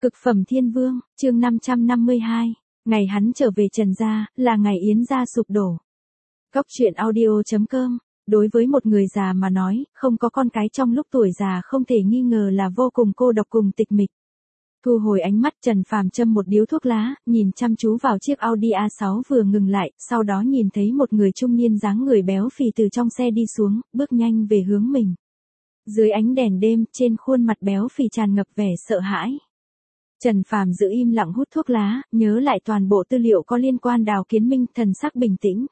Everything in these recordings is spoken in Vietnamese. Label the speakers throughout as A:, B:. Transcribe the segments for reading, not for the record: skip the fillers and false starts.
A: Cực phẩm thiên vương, chương 552. Ngày hắn trở về Trần gia, là ngày Yến gia sụp đổ. Góc truyện audio.com. Đối với một người già mà nói, không có con cái trong lúc tuổi già không thể nghi ngờ là vô cùng cô độc cùng tịch mịch. Thu hồi ánh mắt, Trần Phàm châm một điếu thuốc lá, nhìn chăm chú vào chiếc Audi A6 vừa ngừng lại, sau đó nhìn thấy một người trung niên dáng người béo phì từ trong xe đi xuống, bước nhanh về hướng mình. Dưới ánh đèn đêm, trên khuôn mặt béo phì tràn ngập vẻ sợ hãi. Trần Phàm giữ im lặng hút thuốc lá, nhớ lại toàn bộ tư liệu có liên quan Đào Kiến Minh, thần sắc bình tĩnh.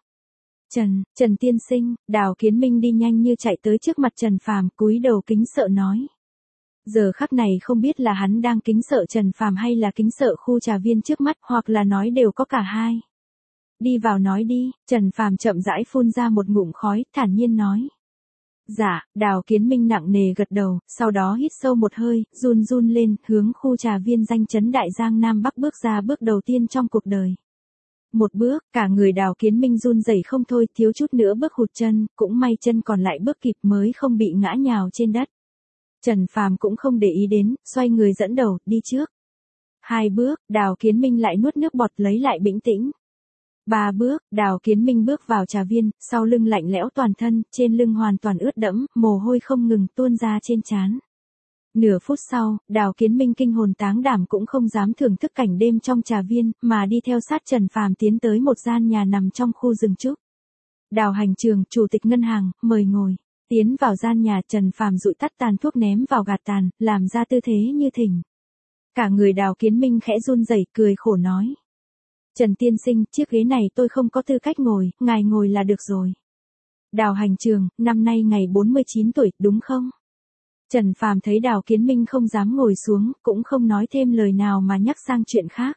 A: Trần tiên sinh. Đào Kiến Minh đi nhanh như chạy tới trước mặt Trần Phàm, cúi đầu kính sợ nói. Giờ khắc này không biết là hắn đang kính sợ Trần Phàm hay là kính sợ khu trà viên trước mắt, hoặc là nói đều có cả hai. Đi vào nói đi. Trần Phàm chậm rãi phun ra một ngụm khói, thản nhiên nói. Dạ. Đào Kiến Minh nặng nề gật đầu, sau đó hít sâu một hơi, run run lên, hướng khu trà viên danh chấn Đại Giang Nam Bắc bước ra bước đầu tiên trong cuộc đời. Một bước, cả người Đào Kiến Minh run rẩy không thôi, thiếu chút nữa bước hụt chân, cũng may chân còn lại bước kịp mới không bị ngã nhào trên đất. Trần Phàm cũng không để ý đến, xoay người dẫn đầu, đi trước. 2 bước, Đào Kiến Minh lại nuốt nước bọt lấy lại bình tĩnh. 3 bước, Đào Kiến Minh bước vào trà viên, sau lưng lạnh lẽo toàn thân, trên lưng hoàn toàn ướt đẫm, mồ hôi không ngừng tuôn ra trên trán. Nửa phút sau, Đào Kiến Minh kinh hồn táng đảm cũng không dám thưởng thức cảnh đêm trong trà viên, mà đi theo sát Trần Phàm tiến tới một gian nhà nằm trong khu rừng trúc. Đào Hành Trường, chủ tịch ngân hàng, mời ngồi. Tiến vào gian nhà, Trần Phàm dụi tắt tàn thuốc ném vào gạt tàn, làm ra tư thế như thỉnh. Cả người Đào Kiến Minh khẽ run rẩy, cười khổ nói. Trần tiên sinh, chiếc ghế này tôi không có tư cách ngồi, ngài ngồi là được rồi. Đào Hành Trường, năm nay ngày 49 tuổi, đúng không? Trần Phàm thấy Đào Kiến Minh không dám ngồi xuống, cũng không nói thêm lời nào mà nhắc sang chuyện khác.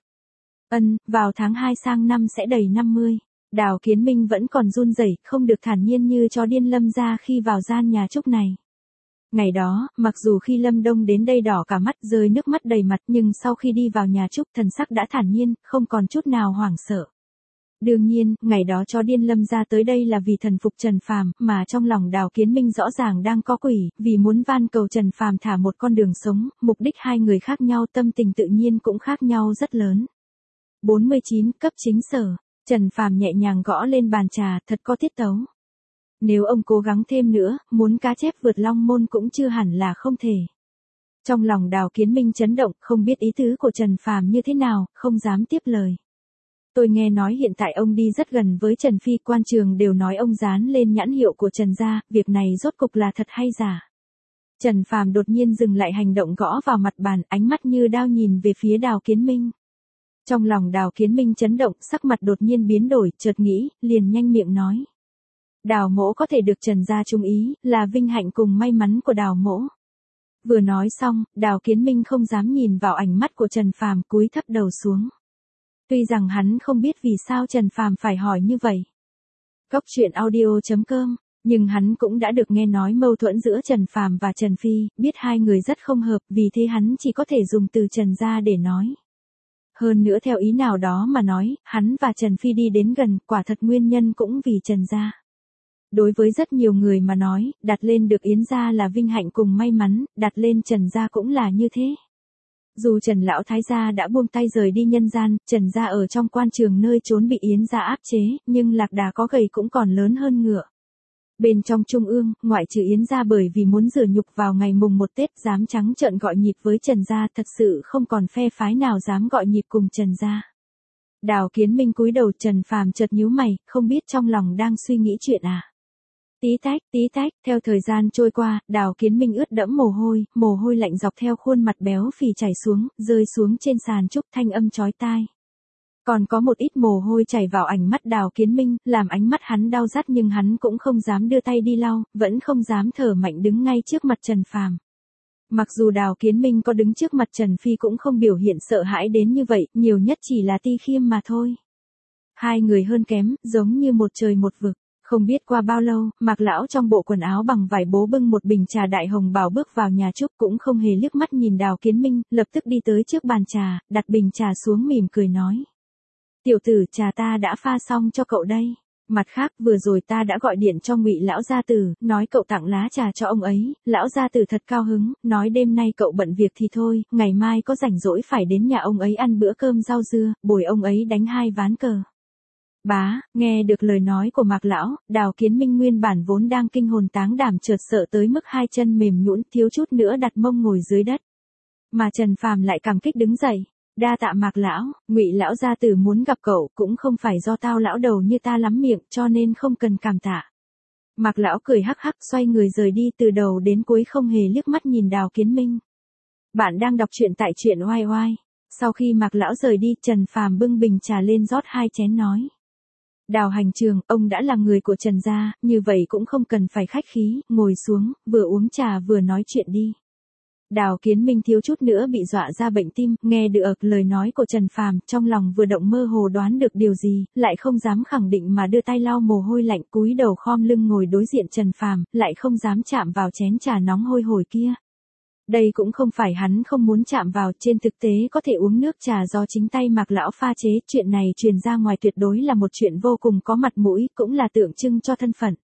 A: Vào tháng 2 sang năm sẽ đầy 50. Đào Kiến Minh vẫn còn run rẩy, không được thản nhiên như chó điên lâm ra khi vào gian nhà trúc này. Ngày đó, mặc dù khi Lâm Đông đến đây đỏ cả mắt, rơi nước mắt đầy mặt, nhưng sau khi đi vào nhà trúc, thần sắc đã thản nhiên, không còn chút nào hoảng sợ. Đương nhiên, ngày đó chó điên Lâm ra tới đây là vì thần phục Trần Phàm, mà trong lòng Đào Kiến Minh rõ ràng đang có quỷ, vì muốn van cầu Trần Phàm thả một con đường sống, mục đích hai người khác nhau, tâm tình tự nhiên cũng khác nhau rất lớn. 49, cấp chính sở. Trần Phàm nhẹ nhàng gõ lên bàn trà, thật có tiết tấu. Nếu ông cố gắng thêm nữa, muốn cá chép vượt long môn cũng chưa hẳn là không thể. Trong lòng Đào Kiến Minh chấn động, không biết ý tứ của Trần Phàm như thế nào, không dám tiếp lời. Tôi nghe nói hiện tại ông đi rất gần với Trần Phi, quan trường đều nói ông dán lên nhãn hiệu của Trần gia, việc này rốt cục là thật hay giả? Trần Phàm đột nhiên dừng lại hành động, gõ vào mặt bàn, ánh mắt như đao nhìn về phía Đào Kiến Minh. Trong lòng Đào Kiến Minh chấn động, sắc mặt đột nhiên biến đổi, chợt nghĩ, liền nhanh miệng nói. Đào mỗ có thể được Trần gia trung ý, là vinh hạnh cùng may mắn của Đào mỗ. Vừa nói xong, Đào Kiến Minh không dám nhìn vào ánh mắt của Trần Phàm, cúi thấp đầu xuống. Tuy rằng hắn không biết vì sao Trần Phàm phải hỏi như vậy. Góc truyện audio.com, nhưng hắn cũng đã được nghe nói mâu thuẫn giữa Trần Phàm và Trần Phi, biết hai người rất không hợp, vì thế hắn chỉ có thể dùng từ Trần gia để nói. Hơn nữa theo ý nào đó mà nói, hắn và Trần Phi đi đến gần, quả thật nguyên nhân cũng vì Trần gia. Đối với rất nhiều người mà nói, đặt lên được Yến gia là vinh hạnh cùng may mắn, đặt lên Trần gia cũng là như thế. Dù Trần lão thái gia đã buông tay rời đi nhân gian, Trần gia ở trong quan trường nơi trốn bị Yến gia áp chế, nhưng lạc đà có gầy cũng còn lớn hơn ngựa. Bên trong trung ương, ngoại trừ Yến gia bởi vì muốn rửa nhục vào ngày mùng 1 Tết dám trắng trợn gọi nhịp với Trần gia, thật sự không còn phe phái nào dám gọi nhịp cùng Trần gia. Đào Kiến Minh cúi đầu, Trần Phàm chợt nhíu mày, không biết trong lòng đang suy nghĩ chuyện à. Tí tách, theo thời gian trôi qua, Đào Kiến Minh ướt đẫm mồ hôi lạnh dọc theo khuôn mặt béo phì chảy xuống, rơi xuống trên sàn trúc, thanh âm chói tai. Còn có một ít mồ hôi chảy vào ánh mắt Đào Kiến Minh, làm ánh mắt hắn đau rát, nhưng hắn cũng không dám đưa tay đi lau, vẫn không dám thở mạnh đứng ngay trước mặt Trần Phàm. Mặc dù Đào Kiến Minh có đứng trước mặt Trần Phi cũng không biểu hiện sợ hãi đến như vậy, nhiều nhất chỉ là ti khiêm mà thôi. Hai người hơn kém, giống như một trời một vực. Không biết qua bao lâu, Mạc lão trong bộ quần áo bằng vải bố bưng một bình trà đại hồng bảo bước vào nhà trúc, cũng không hề liếc mắt nhìn Đào Kiến Minh, lập tức đi tới trước bàn trà, đặt bình trà xuống mỉm cười nói. Tiểu tử, trà ta đã pha xong cho cậu đây. Mặt khác vừa rồi ta đã gọi điện cho Ngụy lão gia tử, nói cậu tặng lá trà cho ông ấy, lão gia tử thật cao hứng, nói đêm nay cậu bận việc thì thôi, ngày mai có rảnh rỗi phải đến nhà ông ấy ăn bữa cơm rau dưa, bồi ông ấy đánh 2 ván cờ. Bá, nghe được lời nói của Mạc lão, Đào Kiến Minh nguyên bản vốn đang kinh hồn táng đảm chợt sợ tới mức 2 chân mềm nhũn, thiếu chút nữa đặt mông ngồi dưới đất. Mà Trần Phàm lại cảm kích đứng dậy. Đa tạ Mạc lão, Ngụy lão gia tử muốn gặp cậu, cũng không phải do tao lão đầu như ta lắm miệng, cho nên không cần cảm tạ. Mạc lão cười hắc hắc xoay người rời đi, từ đầu đến cuối không hề liếc mắt nhìn Đào Kiến Minh. Bạn đang đọc truyện tại truyện oai oai. Sau khi Mạc lão rời đi, Trần Phàm bưng bình trà lên rót 2 chén nói. Đào hành trường, ông đã là người của Trần gia, như vậy cũng không cần phải khách khí, ngồi xuống, vừa uống trà vừa nói chuyện đi. Đào Kiến Minh thiếu chút nữa bị dọa ra bệnh tim, nghe được lời nói của Trần Phàm, trong lòng vừa động mơ hồ đoán được điều gì, lại không dám khẳng định mà đưa tay lau mồ hôi lạnh, cúi đầu khom lưng ngồi đối diện Trần Phàm, lại không dám chạm vào chén trà nóng hôi hổi kia. Đây cũng không phải hắn không muốn chạm vào, trên thực tế có thể uống nước trà do chính tay Mạc lão pha chế, chuyện này truyền ra ngoài tuyệt đối là một chuyện vô cùng có mặt mũi, cũng là tượng trưng cho thân phận.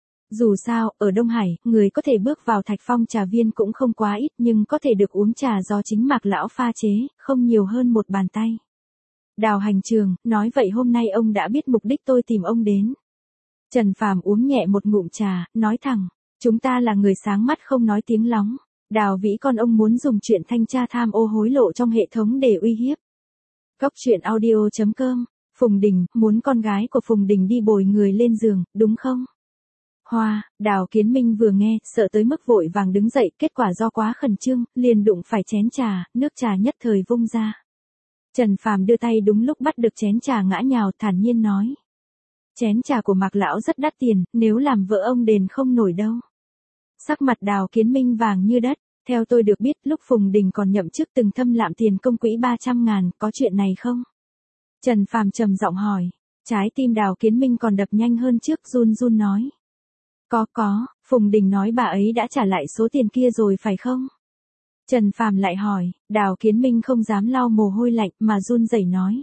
A: Dù sao, ở Đông Hải, người có thể bước vào Thạch Phong trà viên cũng không quá ít, nhưng có thể được uống trà do chính Mạc lão pha chế, không nhiều hơn một bàn tay. Đào hành trường, nói vậy hôm nay ông đã biết mục đích tôi tìm ông đến. Trần Phàm uống nhẹ một ngụm trà, nói thẳng, chúng ta là người sáng mắt không nói tiếng lóng. Đào Vĩ con ông muốn dùng chuyện thanh tra tham ô hối lộ trong hệ thống để uy hiếp. Cốc truyện audio.com, Phùng Đình, muốn con gái của Phùng Đình đi bồi người lên giường, đúng không? Hoa, Đào Kiến Minh vừa nghe, sợ tới mức vội vàng đứng dậy, kết quả do quá khẩn trương, liền đụng phải chén trà, nước trà nhất thời vung ra. Trần Phàm đưa tay đúng lúc bắt được chén trà ngã nhào, thản nhiên nói. Chén trà của Mạc lão rất đắt tiền, nếu làm vợ ông đền không nổi đâu. Sắc mặt Đào Kiến Minh vàng như đất, theo tôi được biết lúc Phùng Đình còn nhậm chức từng thâm lạm tiền công quỹ 300.000, có chuyện này không? Trần Phàm trầm giọng hỏi, trái tim Đào Kiến Minh còn đập nhanh hơn trước, run run nói. Có, Phùng Đình nói bà ấy đã trả lại số tiền kia rồi phải không? Trần Phàm lại hỏi, Đào Kiến Minh không dám lau mồ hôi lạnh mà run rẩy nói.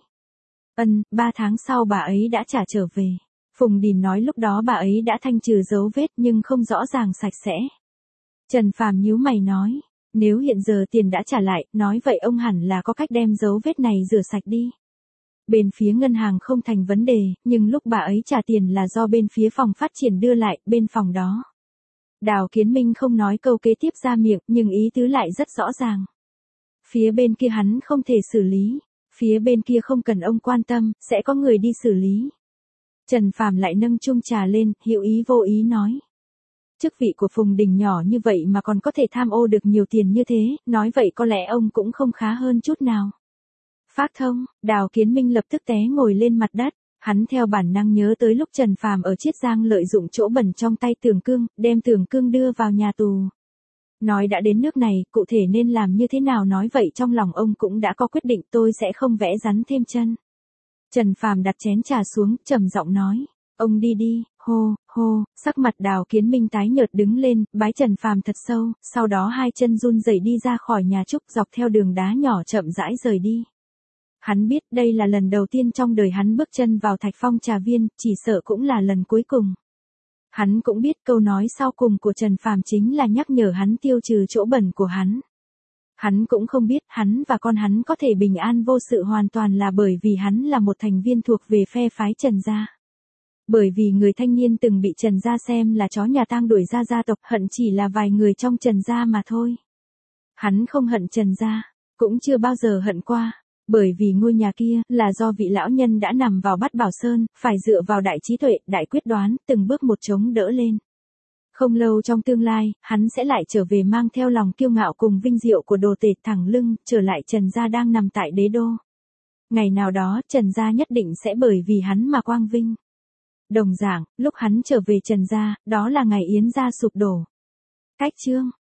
A: 3 tháng sau bà ấy đã trả trở về. Phùng Đình nói lúc đó bà ấy đã thanh trừ dấu vết nhưng không rõ ràng sạch sẽ. Trần Phàm nhíu mày nói, nếu hiện giờ tiền đã trả lại, nói vậy ông hẳn là có cách đem dấu vết này rửa sạch đi. Bên phía ngân hàng không thành vấn đề, nhưng lúc bà ấy trả tiền là do bên phía phòng phát triển đưa lại, bên phòng đó. Đào Kiến Minh không nói câu kế tiếp ra miệng, nhưng ý tứ lại rất rõ ràng. Phía bên kia hắn không thể xử lý, phía bên kia không cần ông quan tâm, sẽ có người đi xử lý. Trần Phàm lại nâng chung trà lên, hữu ý vô ý nói. Chức vị của Phùng Đình nhỏ như vậy mà còn có thể tham ô được nhiều tiền như thế, nói vậy có lẽ ông cũng không khá hơn chút nào. Phát thông, Đào Kiến Minh lập tức té ngồi lên mặt đất, hắn theo bản năng nhớ tới lúc Trần Phàm ở Chiết Giang lợi dụng chỗ bẩn trong tay Tưởng Cương, đem Tưởng Cương đưa vào nhà tù. Nói đã đến nước này, cụ thể nên làm như thế nào nói vậy trong lòng ông cũng đã có quyết định, tôi sẽ không vẽ rắn thêm chân. Trần Phàm đặt chén trà xuống, trầm giọng nói, ông đi đi, hô, sắc mặt Đào Kiến Minh tái nhợt đứng lên, bái Trần Phàm thật sâu, sau đó 2 chân run rẩy đi ra khỏi nhà trúc, dọc theo đường đá nhỏ chậm rãi rời đi. Hắn biết đây là lần đầu tiên trong đời hắn bước chân vào Thạch Phong trà viên, chỉ sợ cũng là lần cuối cùng. Hắn cũng biết câu nói sau cùng của Trần Phàm chính là nhắc nhở hắn tiêu trừ chỗ bẩn của hắn. Hắn cũng không biết hắn và con hắn có thể bình an vô sự hoàn toàn là bởi vì hắn là một thành viên thuộc về phe phái Trần gia. Bởi vì người thanh niên từng bị Trần gia xem là chó nhà tang đuổi ra gia tộc, hận chỉ là vài người trong Trần gia mà thôi. Hắn không hận Trần gia, cũng chưa bao giờ hận qua. Bởi vì ngôi nhà kia là do vị lão nhân đã nằm vào Bát Bảo Sơn, phải dựa vào đại trí tuệ, đại quyết đoán, từng bước một chống đỡ lên. Không lâu trong tương lai, hắn sẽ lại trở về mang theo lòng kiêu ngạo cùng vinh diệu của đồ tể thẳng lưng, trở lại Trần gia đang nằm tại đế đô. Ngày nào đó, Trần gia nhất định sẽ bởi vì hắn mà quang vinh. Đồng dạng, lúc hắn trở về Trần gia, đó là ngày Yến gia sụp đổ. Cách chương